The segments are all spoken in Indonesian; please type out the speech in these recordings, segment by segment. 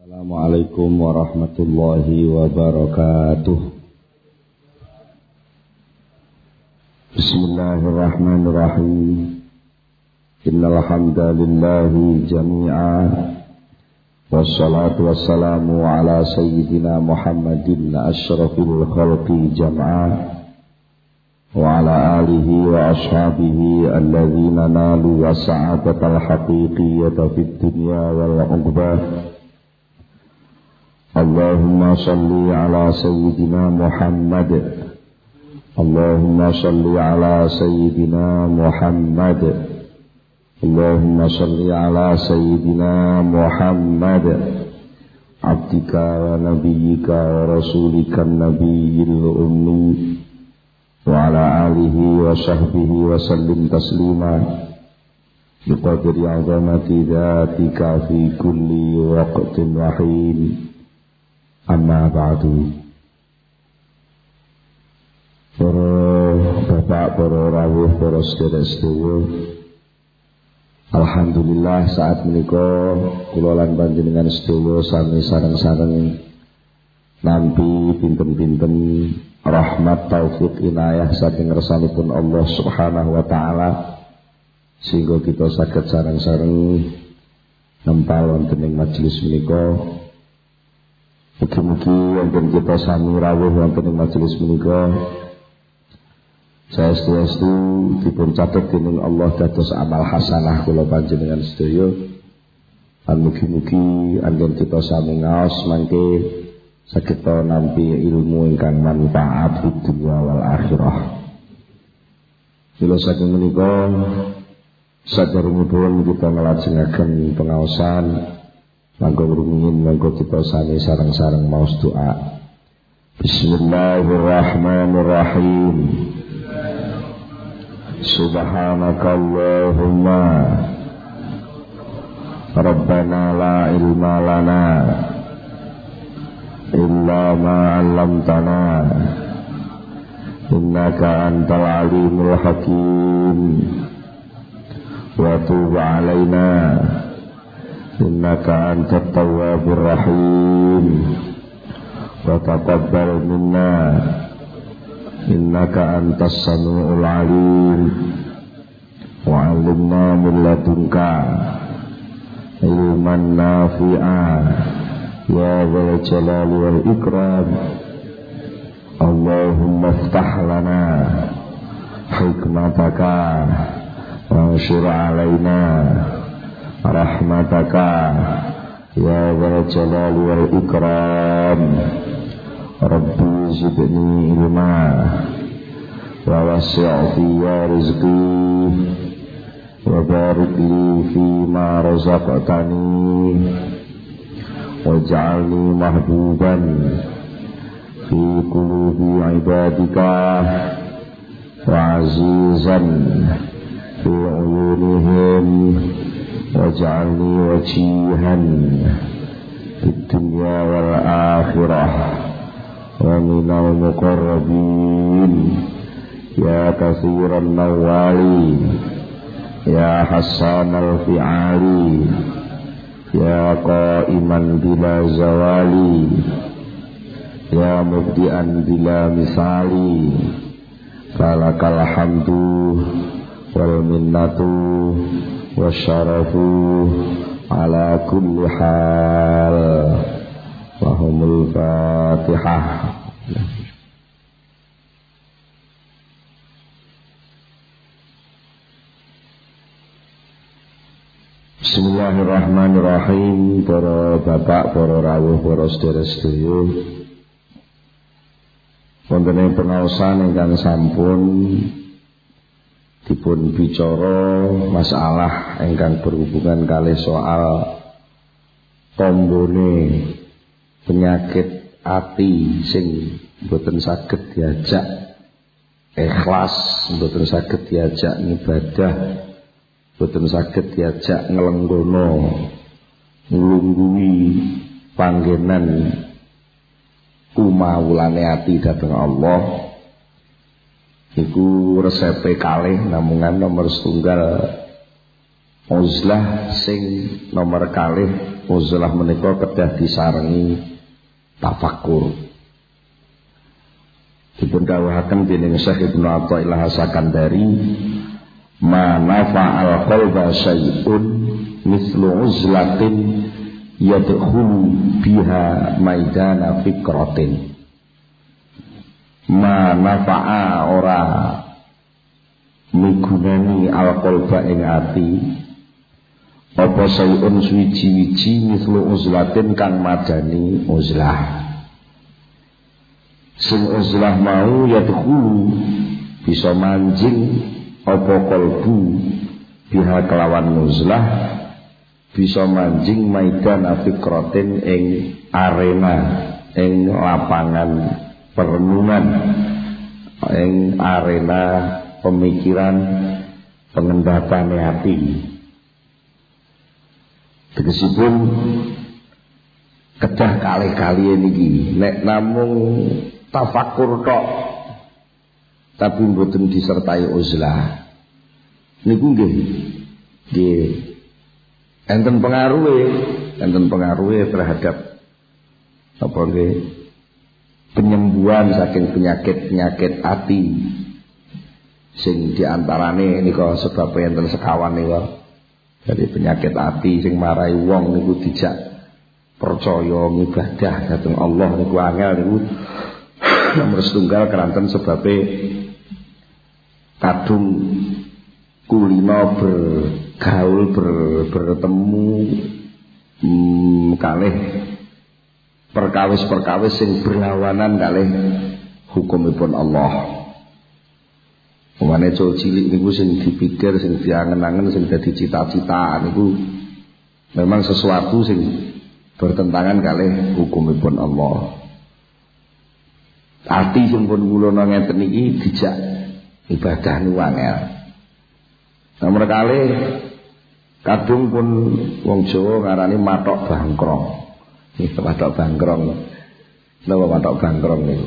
Assalamualaikum warahmatullahi wabarakatuh. Bismillahirrahmanirrahim. Innal hamdalillahi jami'a wassalatu wassalamu ala sayyidina Muhammadin asyrafil khalqi jam'a wa ala alihi wa ashabihi alladzina nalu as-sa'adatal haqiqiyyata fid dunya wal uqbah. Allahumma salli ala sayyidina Muhammad. Allahumma salli ala sayyidina Muhammad. Allahumma salli ala sayyidina Muhammad abdika wa nabiyyika wa rasulika nabiyyil ummi wa ala alihi wa sahbihi wa sallim taslima biqadri azamati dhatika fi kulli waqtin wa hin. Amma ba'du. Para bapak, para rawuh, para sedherek-sedherek, alhamdulillah saat menika kula lan panjenengan sedaya sami sareng-sareng nampi pinten-pinten rahmat taufik inayah saking ngersanipun Allah Subhanahu wa taala sehingga kita saged sareng-sareng nempal wonten ing majelis menika. Mugi-mugi wonten kita sami rawuh wonten ing majelis menika saestu-estu dipun catet dening Allah dados amal hasanah kula panjenengan sedaya. Lan mugi-mugi anggen kita sami ngaos mangke saged nampi ilmu ingkang manfaat fid dunya wal akhirah. Kula saking menika saderengipun kita nglajengaken pengaosan. Mangga rumiyin mangga kita sami sareng-sareng maos doa. Bismillahirrahmanirrahim. Subhanakallahumma Rabbana la ilma lana illa ma 'allamtana innaka antal alimul hakim wa tub 'alaina innaka antat tawwabur rahim wa taqabbal minna innaka antas samiul alim wa 'allimna min ladunka ilman nafi'a ya dzal jalali wal ikram. Allahumma iftah lana hikmataka wa anshur 'alaina rahmataka ya dzal jalali wal ikram. Rabbi zidni ilma wa wasi' fiyya rizqi wa barik li fima razaqtani waj'alni mahbuban fi qulubi ibadika wa azizan fi uyunihim waj'alni wajihan fid dunya wal akhirah wa minal muqarrabin ya katsiran nawali ya hasanal fi'ali ya qa'iman bila zawali ya mubdi'an bila misali falakal hamdu wal minnatu wasyarafu ala kulli hal. Wahumul Fatihah. Bismillahirrahmanirrahim. Para bapak, para rawuh, para sedherek-sedherek, wonten ing pengaosan ingkang sampun dipun bicara masalah ingkang berhubungan kalih soal tombone penyakit ati sing mboten saged diajak ikhlas, mboten saged diajak ibadah, mboten saged diajak nglenggono nglungguhi panggenan kumawulane ati dhateng Allah. Iku resepe kalih namungan nomor setunggal uzlah sing nomor kalih uzlah menika kedah disarengi tafakkur. Dipun dawuhaken dening Syekh Ibnu Athaillah Sakandari, ma nafa'al qalba syai'un mislu uzlatin yadkhulu biha maidana fikratin. Ma nafa'a ora migunani al-qalba ing ati apa sayun suwiji-wiji mislu uzlatin kang madani uzlah. Sing uzlah mau yadkhulu bisa manjing apa kalbu biha kelawan uzlah, bisa manjing maidan fikratin ing arena, ing lapangan perenungan, ing arena pemikiran pengendapane hati. Tegesipun kedah kalih-kalih niki nek namung tafakur tok tapi mboten disertai uzlah niku nggih enten pengaruhe terhadap apa nggih penyembuhan saking penyakit-penyakit ati sing diantarane nika sebab enten sekawan nika. Jadi penyakit ati sing marai wong niku dijak percaya ngibadah dhateng Allah niku angel niku. Nomor setunggal keranten sebabe kadung kulino bergaul bertemu kalih perkawis-perkawis sing berlawanan kalih hukumipun Allah. Umane cowok cilik niku sing dipikir, sing diangen-angen, sing dadi cita-cita niku memang sesuatu sing bertentangan kalih hukumipun Allah. Ati sing pun kula ngeten iki dijak ibadah niku angel. Nomor kalih kadung pun wong Jawa ngarani matok bangkrong. Iki matok bangkrong. Napa matok bangkrong niku?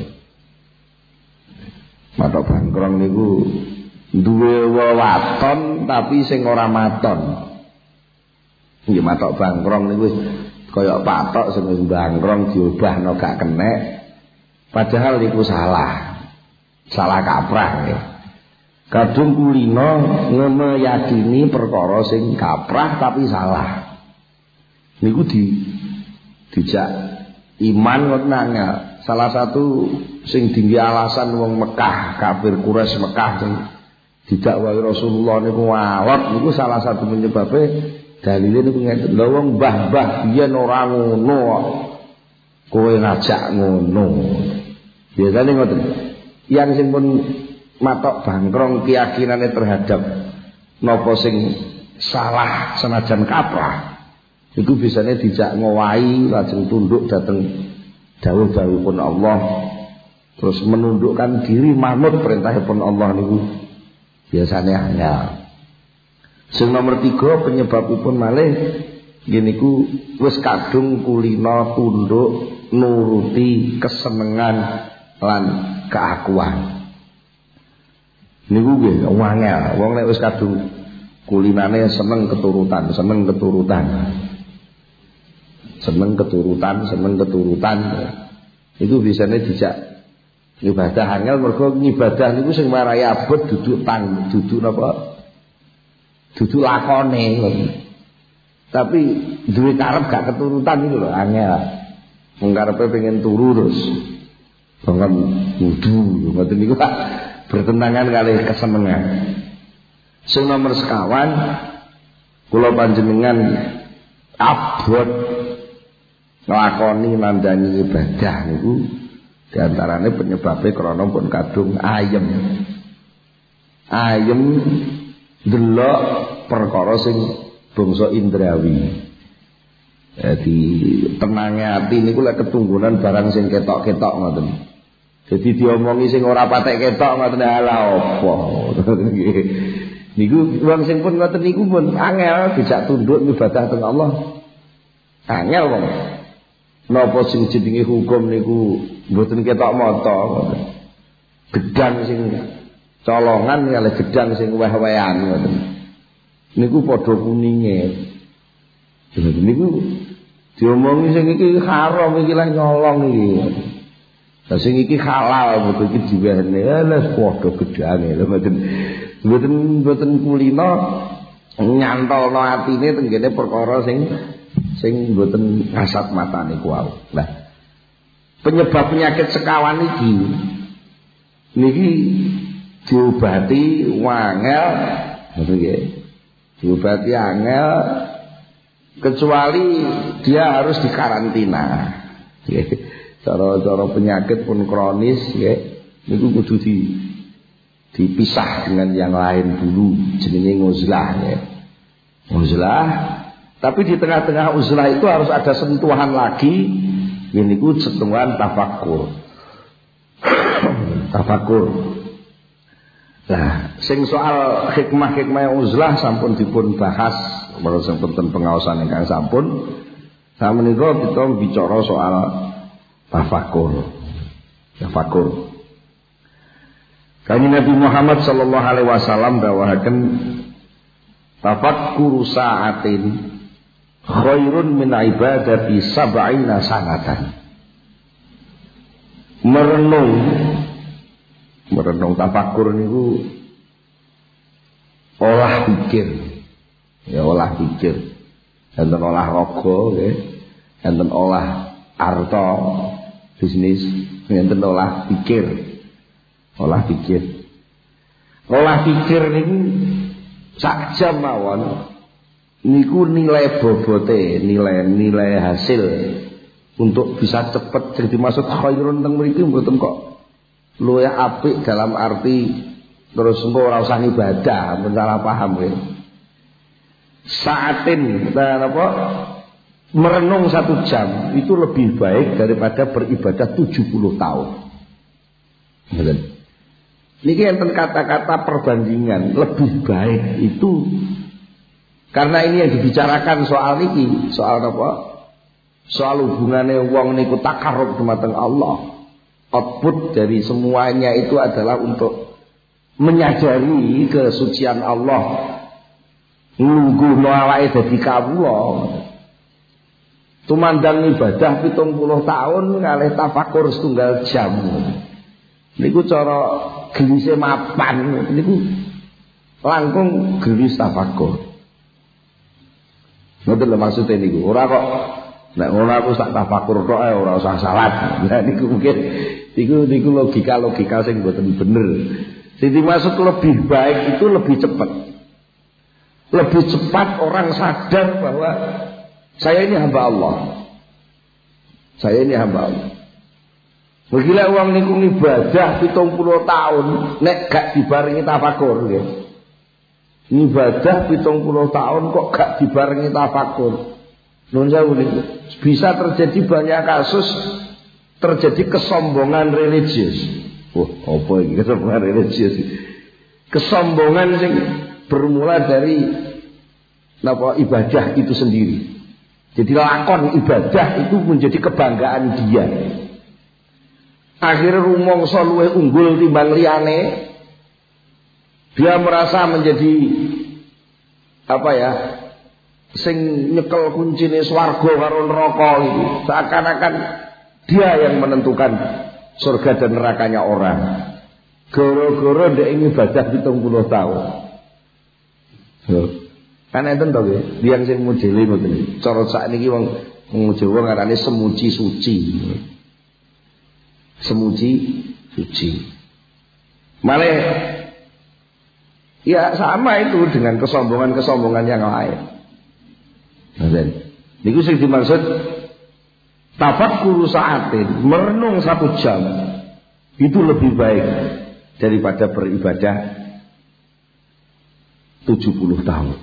Matok bangkrong niku duwe wewaton tapi sing ora maton. Nggih matok bangkrong niku kaya patok sing wis bangkrong diobahno gak kenek. Padahal itu salah kaprah ya. Kadung kulino ngono yakini perkara sing kaprah tapi salah. Niku dijak iman ngoten nangel. Salah satu sing dinggi alasan wong Mekah, kafir Quraisy Mekah sing didakwahi Rasulullah niku alot niku salah satu penyebabnya dalile niku ngeten. Lha wong mbah-mbah biyen ora ngono kok. Kowe ngajak ngono. Biasanya ngoten. Yang sing pun matok bangkrong keyakinane terhadap napa sing salah senajan kaprah. Itu biasanya dijak ngowahi lajeng tunduk dateng dawuh-dawuhipun Allah. Terus menundukkan diri manut perintahipun Allah niku biasanya angel. Sing nomor 3 penyebabipun malih ngeniku wis kadung kulino tunduk nuruti kesenengan lan keakuan. Niku nggih angel. Wong nek wis kadung kulinane seneng keturutan. Itu bisane dijak ibadah angel mergo ngibadah niku sing marai abot duduk napa? Duduk lakone. Tapi duwe karep gak keturutan itu lho angel. Wong karepe pengen turu terus bangun wudu, ngoten niku Pak bertentangan kali kesenengan. Sing nomor sekawan kula panjenengan abot nglakoni nandani ibadah niku diantarane penyebabnya krana pun kadung ayem delok perkara sing bangsa indrawi. Jadi tenangnya hati niku lek ketunggunan barang sing ketok-ketok ngoten. Jadi diomongi sing ora patek ketok ngoten ala apa. Niku wong sing pun ngoten niku pun angel dijak tunduk ibadah teng Allah. Angel wong. Napa sing jenenge hukum niku mboten ketok mata ngoten. Gedang sing colongan kalih gedang sing weh-wehan ngoten. Niku padha kuninge. Niku Diomongi sing iki haram iki lah nyolong iki. Lah sing iki halal betul iki diwehne. Lah padha gedhange lho mboten kulino nyantolno atine tenggene perkara sing mboten kasat matane kuwi. Lah penyebab penyakit sekawan iki niki diobati wangel ngoten nggih. Diobati angel kecuali dia harus dikarantina. Nggih. Cara penyakit pun kronis nggih niku kudu dipisah dengan yang lain dulu jenenge uzlah nggih. Uzlah, tapi di tengah-tengah uzlah itu harus ada sentuhan lagi niku sentuhan tafakur. Tafakur. Nah, sing soal hikmah-hikmah uzlah sampun dipun bahas menawi sampun pengaosan ingkang sampun. Sameneika kita bicara soal tafakur. Tafakur. Kanjeng Nabi Muhammad sallallahu alaihi wasallam dawuhaken tafakkuru sa'atin khairun min ibadati sab'ina sanatan. Merenung tafakur niku olah pikir. Ya olah pikir. Enten olah raga nggih. Enten olah arta bisnis, enten olah pikir. Olah pikir. Olah pikir niku sak jam mawon niku nilai bobote, nilai hasil untuk bisa cepat. Jadi maksud khairun teng mriki mboten kok luwih apik dalam arti terus engko ora usah ibadah, men salah paham ya. Saatin dan apa? Merenung 1 jam itu lebih baik daripada beribadah 70 tahun. Betul. Niki enten kata-kata perbandingan lebih baik itu karena ini yang dibicarakan soal niki, soal apa? Soal hubungannya wong niku takarrub dumateng Allah. Output dari semuanya itu adalah untuk menyadari kesucian Allah. Nunggu awake dadi kawula. Tumandang ibadah 70 tahun ngalih tafakur setunggal jam. Niku cara gelise mapan niku langkung gelis tafakur. Ngoten lho maksude niku. Ora kok nek ngono aku sak tafakur tok ae ora usah salat. Nah niku mungkin niku logika sing mboten bener. Sing dimaksud lebih baik itu lebih cepat. Lebih cepat orang sadar bahwa saya ini hamba Allah. Saya ini hamba Allah. Begila uang niku ibadah 70 tahun nek gak dibarengi tafakur nggih. Ibadah 70 tahun kok gak dibarengi tafakur. Nun sewu niku. Bisa terjadi banyak kasus terjadi kesombongan religius. Apa iki kesombongan religius? Kesombongan sing bermula dari napa ibadah itu sendiri. Jadi lakon ibadah itu menjadi kebanggaan dia. Akhirnya rumangsa luwih unggul timbang liyane. Dia merasa menjadi apa ya? Sing nyekel kuncine swarga karo neraka itu. Seakan-akan dia yang menentukan surga dan nerakanya orang. Gara-gara ndek ibadah 70 tahun. Kan enten to nggih, tiyang sing mujeli ngoten. Cara sakniki wong Jawa ngarane semuji suci. Semuji suci. Malah ya sama itu dengan kesombongan-kesombongan yang lain. Ngoten. Niku sing dimaksud tafakkuru sa'atin, merenung 1 jam. Itu lebih baik daripada beribadah 70 tahun.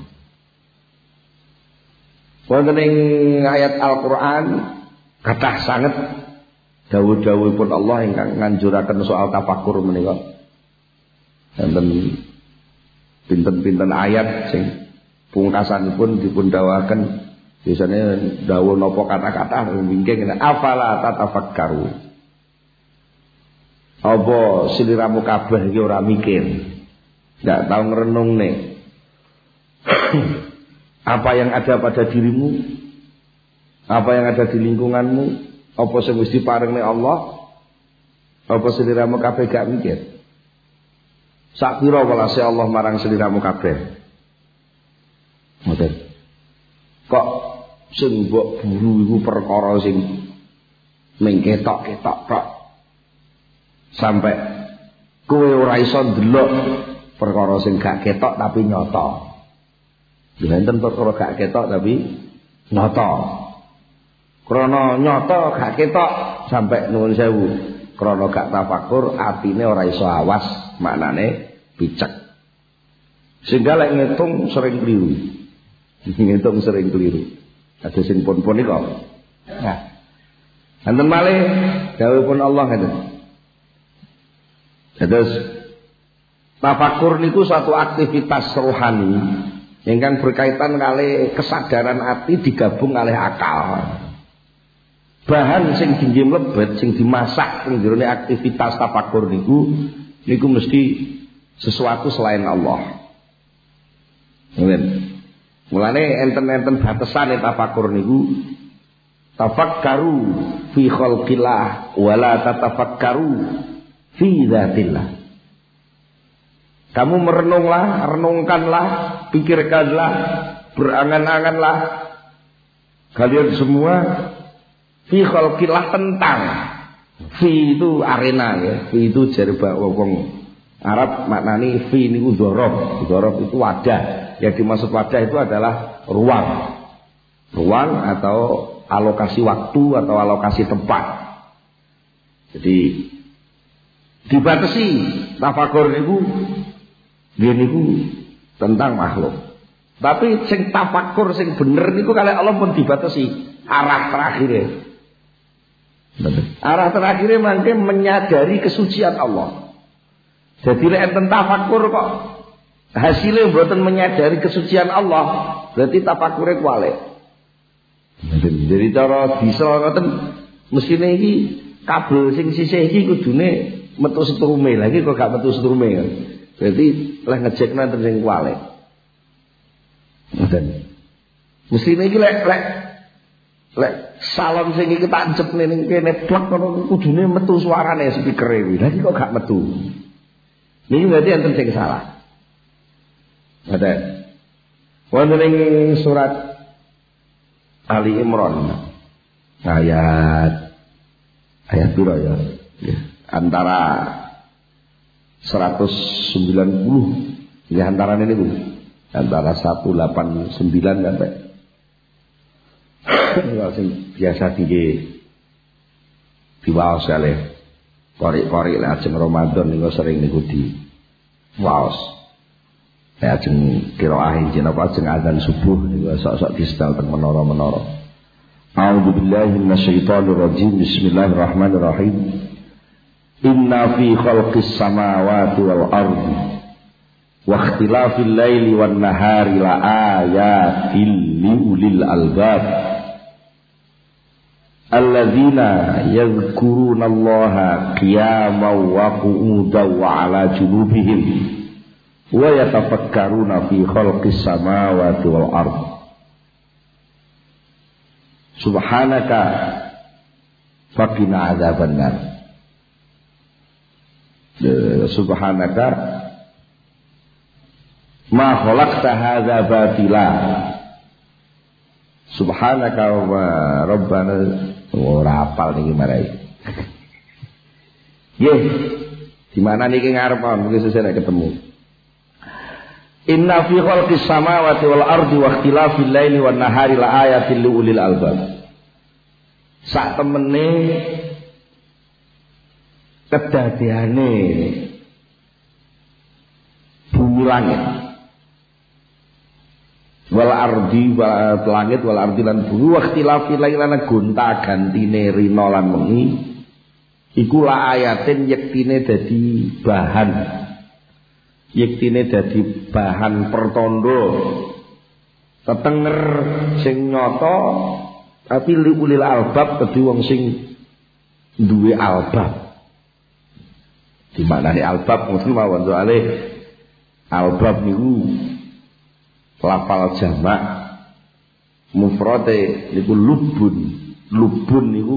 Wonten ing ayat Al-Qur'an kathah sanget dawuh-dawuhipun Allah ingkang nganjuraken soal tafakur menika. Wonten pinten-pinten ayat sing pungkasanipun dipun dawuhaken biasanya dawuh napa kata-kata wingking afala tatafakkaru. Apa siliramu kabeh iki ora mikir. Enggak tahu ngrenungne. Apa yang ada pada dirimu, Apa yang ada di lingkunganmu, apa sing wis diparingne Allah, apa sliramu kabeh gak mikir. Sak pira welase Allah marang sliramu kabeh. Ngoten. Kok sing mbok buru iku perkara sing ning ketok-ketok tok. Sampai kowe ora iso ndelok perkara sing gak ketok tapi nyata. Enten perkara gak ketok tapi nyata. Krana nyata gak ketok sampai nuwun sewu. Krana gak tafakur atine ora iso awas, maknane picek. Sehingga lek ngitung sering keliru. Ngitung sering keliru. Ada sing pun-pun iki kok. Nah. Enten malih dawuhipun Allah ngeten. Terus tafakur niku suatu aktivitas rohani yang berkaitan kali kesadaran hati digabung oleh akal. Bahan sing tinggi mlebet sing dimasak ing jero aktivitas tafakur niku mesti sesuatu selain Allah. Ngoten. Mulane enten-enten batasane tafakur niku tafakkaru fi khalqillah wala tatafakkaru fi dzatillah. Kamu renungkanlah, pikirkanlah, berangan-anganlah kalian semua fi khalqillah tentang. Fi itu arena ya, fi itu jare wong Arab maknani fi niku dzaraf. Dzaraf itu wadah. Yang dimaksud wadah itu adalah ruang. Ruang atau alokasi waktu atau alokasi tempat. Jadi dibatasi tafakur niku tentang makhluk. Tapi sing tafakur sing bener niku kalih Allah pun dibatasi arah terakhirnya. Arah terakhirnya mangke menyadari kesucian Allah. Jadi lek enten tafakur kok hasilnya mboten menyadari kesucian Allah, berarti tafakure kuwalik. Jadi cara bisa ngoten mesine iki kabel sing sisih iki kudune metu setrume. Lagi kok gak metu setrume. Berarti leh ngejekno enten sing kuwalik. Ngoten. Mesine iki lek salon sing iki tak cepne ning kene plek ngono kudune metu suarane speakere iki. Lagi kok gak metu. Niki berarti enten sing salah. Ada wonten ing surat Ali Imran ayat piro ya? Antara 190 ya antara niku antara 189 sampai sing biasa diwaos kalih korik-korik lek ajeng Ramadan niku sering niku di waos. Ya ajeng qiraah injil apa ajeng azan subuh niku sok-sok distal teng menara-menara. A'udzubillahi minasyaitonir rajim. Bismillahirrahmanirrahim. Inna fi khalqis samawati wal ardi wa ikhtilafil laili wan nahari la ayatil liulil albab alladzina yadhkurunallaha qiyaman wa qu'udan wa 'ala junubihim wa yatafakkaruna fi khalqis samawati wal ard. Subhanaka faqina adzabannar. Subhanaka ma khalaqta hadza batila. Subhanaka wa rabbana ora apal niki marai. Nggih. Di mana niki ngarep mungkin sesuk ketemu. Inna fi khalqis samawati wal ardi wa ikhtilafil laili wan nahari la ayatil liulil albab. Sak temene kedadeane bumi langit wal ardi wal langit wal ardi lan bumi wa ikhtilafil laili lan gonta-gantine rina lan wengi iku la ayatin yektine dadi bahan yektine dadi bahan pertondo tetenger sing nyata tapi liulil albab kedhe wong sing duwe albab. Di mana nih albab mungkin mawon soalé albab niku lafal jamak Mufrade niku lubun. Lubun niku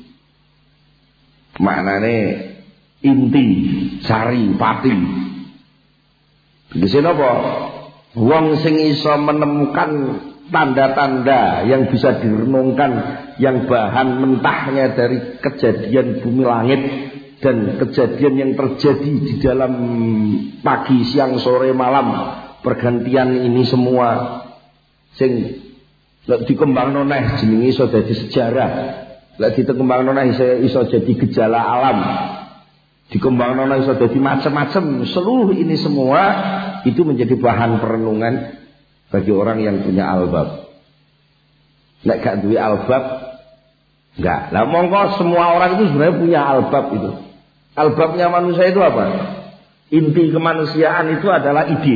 maknane inti, sari, pati. Tegese napa? Wong sing iso menemukan tanda-tanda yang bisa direnungkan, yang bahan mentahnya dari kejadian bumi langit dan kejadian yang terjadi di dalam pagi, siang, sore, malam, pergantian ini semua sing lek dikembangno neh jenenge iso dadi sejarah, lek dikembangno neh iso jadi gejala alam, dikembangno neh iso dadi macam-macam. Seluruh ini semua itu menjadi bahan perenungan bagi orang yang punya albab. Nek gak duwe albab enggak. Lah mongko semua orang itu sebenarnya punya albab itu. Albabnya manusia itu apa? Inti kemanusiaan itu adalah ide.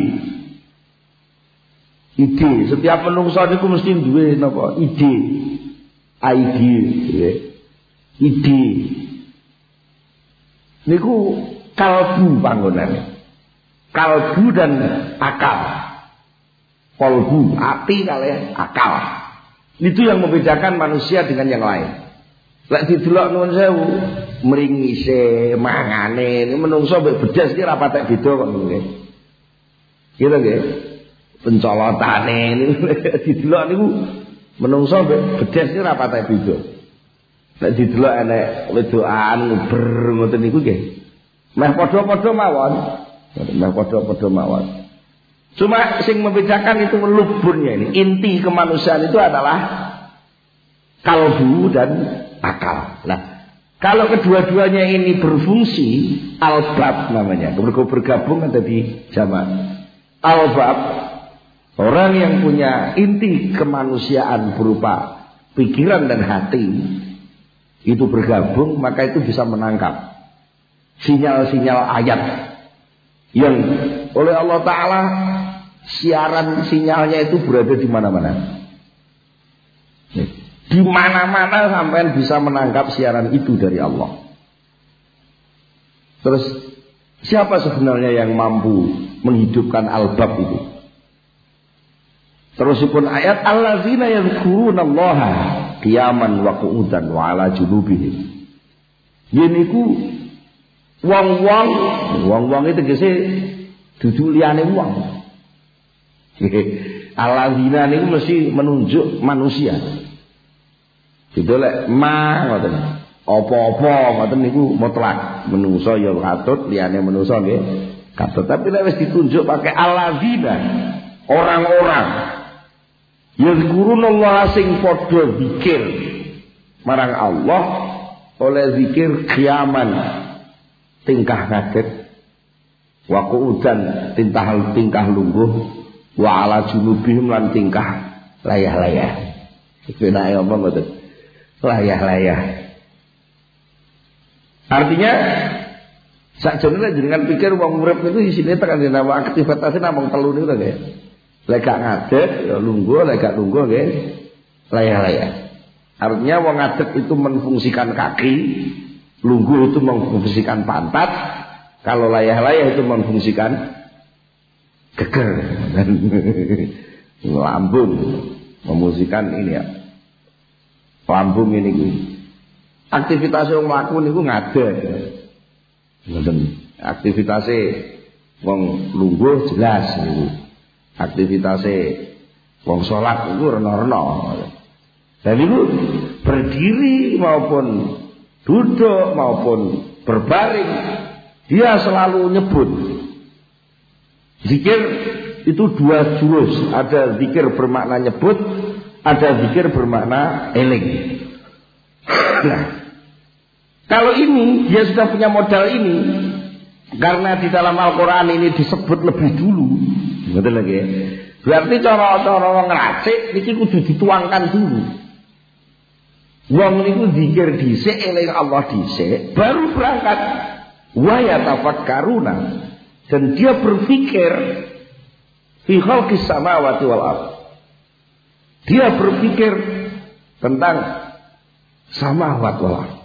Ide. Setiap menungso niku mesti duwe napa? Ide. Ide. Niku kalbu panggonane. Kalbu dan akal. Kolbu, hati kali akal. Itu yang membedakan manusia dengan yang lain. Lek didelok nuwun sewu, mringise, mangane, menungso mbek bedas iki ra patek beda kok nggih. Gitu nggih. Pencolotane niku didelok niku menungso mbek bedas iki ra patek beda. Lek didelok enek wedokan ber ngoten niku nggih. Meh padha-padha mawon. Meh padha-padha mawon. Cuma sing membedakan itu lubunnya ini. Inti kemanusiaan itu adalah kalbu dan akal. Nah, kalau kedua-duanya ini berfungsi, albab namanya. Bergabung ada di jamak. Albab, orang yang punya inti kemanusiaan berupa pikiran dan hati, itu bergabung, maka itu bisa menangkap sinyal-sinyal ayat yang oleh Allah Ta'ala siaran sinyalnya itu berada di mana-mana. Di mana-mana sampean bisa menangkap siaran itu dari Allah. Terus siapa sebenarnya yang mampu menghidupkan albab itu? Terusipun ayat allazina yadhkurunallaha qiyaman wa qu'udan wa 'ala junubihim. Yeniku wong-wong itu tegese dudu liyane wong. Alladzina niku mesti menunjuk manusia. Gitu lek ngoten. Apa-apa ngoten niku mutlak. Menungso ya katut, liyane menungso nggih katut. Tapi lek wis ditunjuk pakai alladzina, orang-orang yazkurunallaha sing padha zikir marang Allah oleh zikir qiyaman tingkah kaget, wa qu'udan tingkah lungguh, wa 'ala junubihim lan tingkah layah-layah. Penake apa ngoten? Layah-layah. Artinya sakjane jenengan pikir wong urip niku isine tekan dinawa aktivitasé namung telu niku to nggih. Lek gak ngadeg ya lungguh, lek gak lungguh nggih layah-layah. Artinya wong ngadeg itu menfungsikan kaki, lungguh itu memfungsikan pantat, kalau layah-layah itu memfungsikan geger dan lambung, memfungsikan ini ya. Lambung ini aktivitas wong mlaku niku ngadeg. Ngoten. Aktivitasé wong lungguh jelas niku. Aktivitasé wong salat niku rena-rena. Dan itu berdiri maupun duduk maupun berbaring dia selalu nyebut. Zikir itu dua jurus, ada zikir bermakna nyebut, ada zikir bermakna eling. Nah, kalau ini dia sudah punya modal ini, karena di dalam Al-Quran ini disebut lebih dulu, betul lagi. Berarti cara-cara ngeracik ini kudu dituangkan dulu. Wong niku zikir dhisik, eling Allah dhisik, baru berangkat. Wa yatafakkaruna, dan dia berpikir fi khalqis samawati wal ardh. Dia berpikir tentang samawat wal ardh.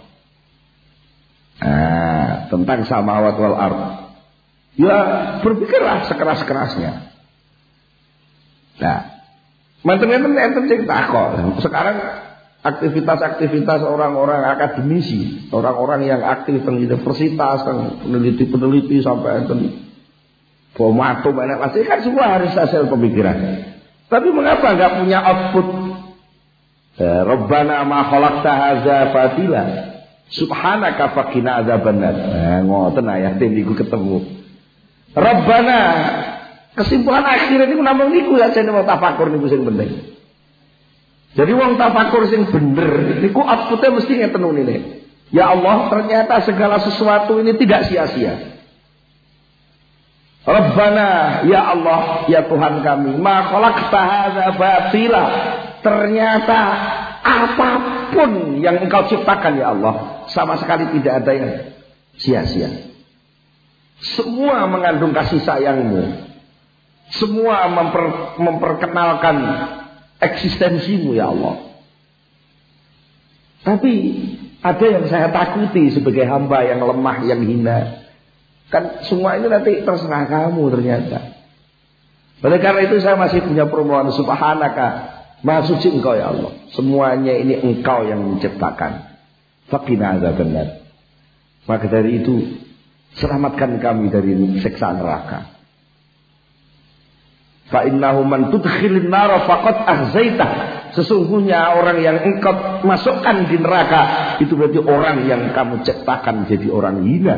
Tentang samawat wal ardh. Ya berpikirlah sekeras-kerasnya. Nah, Enten sing takon. Sekarang aktivitas-aktivitas orang-orang akademisi, orang-orang yang aktif di universitas, peneliti-peneliti sampai enten bomato banyak pasti kan semua harus hasil pemikiran. Tapi mengapa enggak punya output? Rabbana ma khalaqta hadza fatila. Subhanaka faqina adzabannar. Ngoten ayat niku ketemu. Rabbana kesimpulan akhir niku namung niku sajane wong tafakur niku sing penting. Jadi wong tafakur sing bener niku outputnya mesti ngeten ngene. Ya Allah, ternyata segala sesuatu ini tidak sia-sia. Rabbana, ya Allah, ya Tuhan kami, ma khalaqta hadza batila. Ternyata apapun yang Engkau ciptakan ya Allah, sama sekali tidak ada yang sia-sia. Semua mengandung kasih sayang-Mu. Semua memperkenalkan eksistensimu ya Allah. Tapi ada yang saya takuti sebagai hamba yang lemah, yang hina. Kan semua ini nanti terserah kamu ternyata. Oleh karena itu saya masih punya permohonan, subhanaka, maha suci Engkau ya Allah. Semuanya ini Engkau yang menciptakan. Faqina adzabannar. Maka dari itu selamatkan kami dari siksa neraka. Fa innahu man tudkhilin nar faqad ahzaitah. Sesungguhnya orang yang Engkau masukkan di neraka itu berarti orang yang kamu ciptakan jadi orang hina.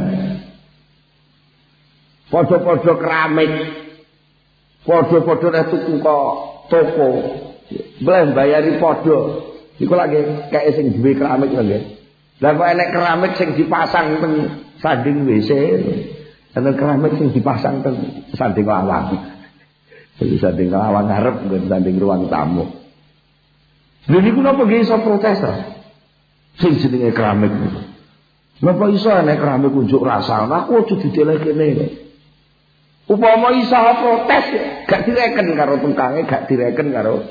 Podo-podo keramik, podo-podo tuku kok toko, boleh bayari podo. Iku lagi kayak sing duwe keramik lagi. Lah kok enek keramik sing dipasang teng sanding WC, ana keramik sing dipasang teng sanding lawang. Jadi sanding lawang ngarep nggon sanding ruang tamu. Lha niku napa nggih iso protes ta? Sing jenenge keramik. Napa iso enek keramik unjuk rasa? Aku aja didelek kene. Upama iso protes gak direken karo tukangnya, gak direken karo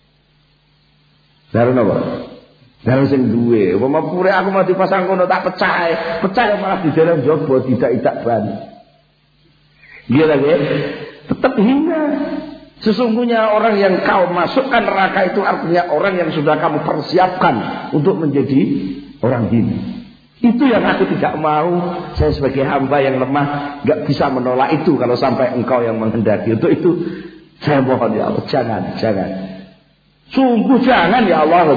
napa? Karo sing duwe. Upama pure aku mau dipasang kono tak pecah malah di dalam jobo tidak ban. Dia lagi tetap hina. Sesungguhnya orang yang kau masukkan neraka itu artinya orang yang sudah kamu persiapkan untuk menjadi orang hina. Itu yang aku tidak mau. Saya sebagai hamba yang lemah gak bisa menolak itu kalau sampai Engkau yang menghendaki. Untuk itu saya mohon ya Allah, jangan. Sungguh jangan ya Allah.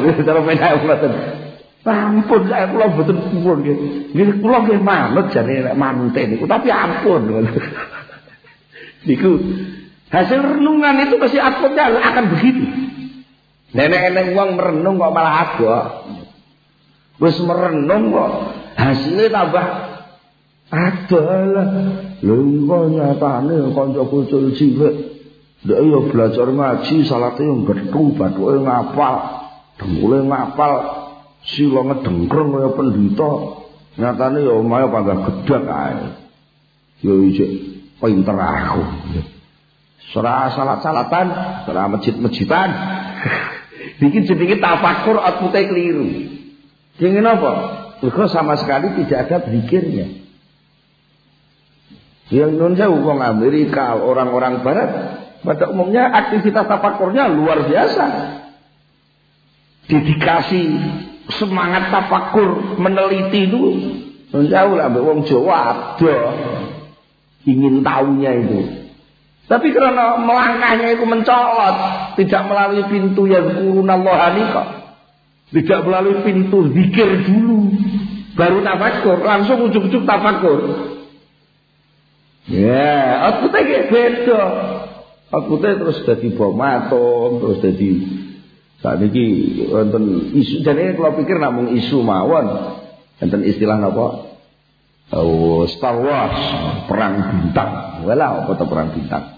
Ampun saya kula mboten pun nggih. Nggih kula nggih manut jane manten niku, tapi ampun. Niku hasil renungan itu pasti outputnya akan begitu. Nenek-nenek wong merenung kok malah agak. Wis merenung kok hasilnya tambah adalah lho kok nyatane kanca kucul cilik ndak ya belajar ngaji salate yo gethu bathuke ngapal dengkule ngapal sila ngedengkreng kaya pendhita nyatane yo omahe panggah gedhak ae yo isih pinter aku ora salat-salatan ora masjid-masjidan iki jenenge tafakur outpute keliru. Ingin apa? Mereka sama sekali tidak ada zikirnya. Yang non-jauh wong Amerika, orang-orang Barat, pada umumnya aktivitas tafakurnya luar biasa. Dedikasi, semangat tafakur, meneliti itu non-jauh lah, wong Jawa ada ingin tahunya itu. Tapi karena melangkahnya itu mencolot, tidak melalui pintu yang kurunallah nikah. Tidak melalui pintu zikir dulu baru tafakur, langsung ujuk-ujuk tafakur. Ya, outputnya kayak beda. Outputnya terus jadi bomatom, terus jadi saat ini wonten isu. Jadi kalau pikir namung isu mawon, wonten istilah apa? Star Wars, perang bintang. Walah apa perang bintang?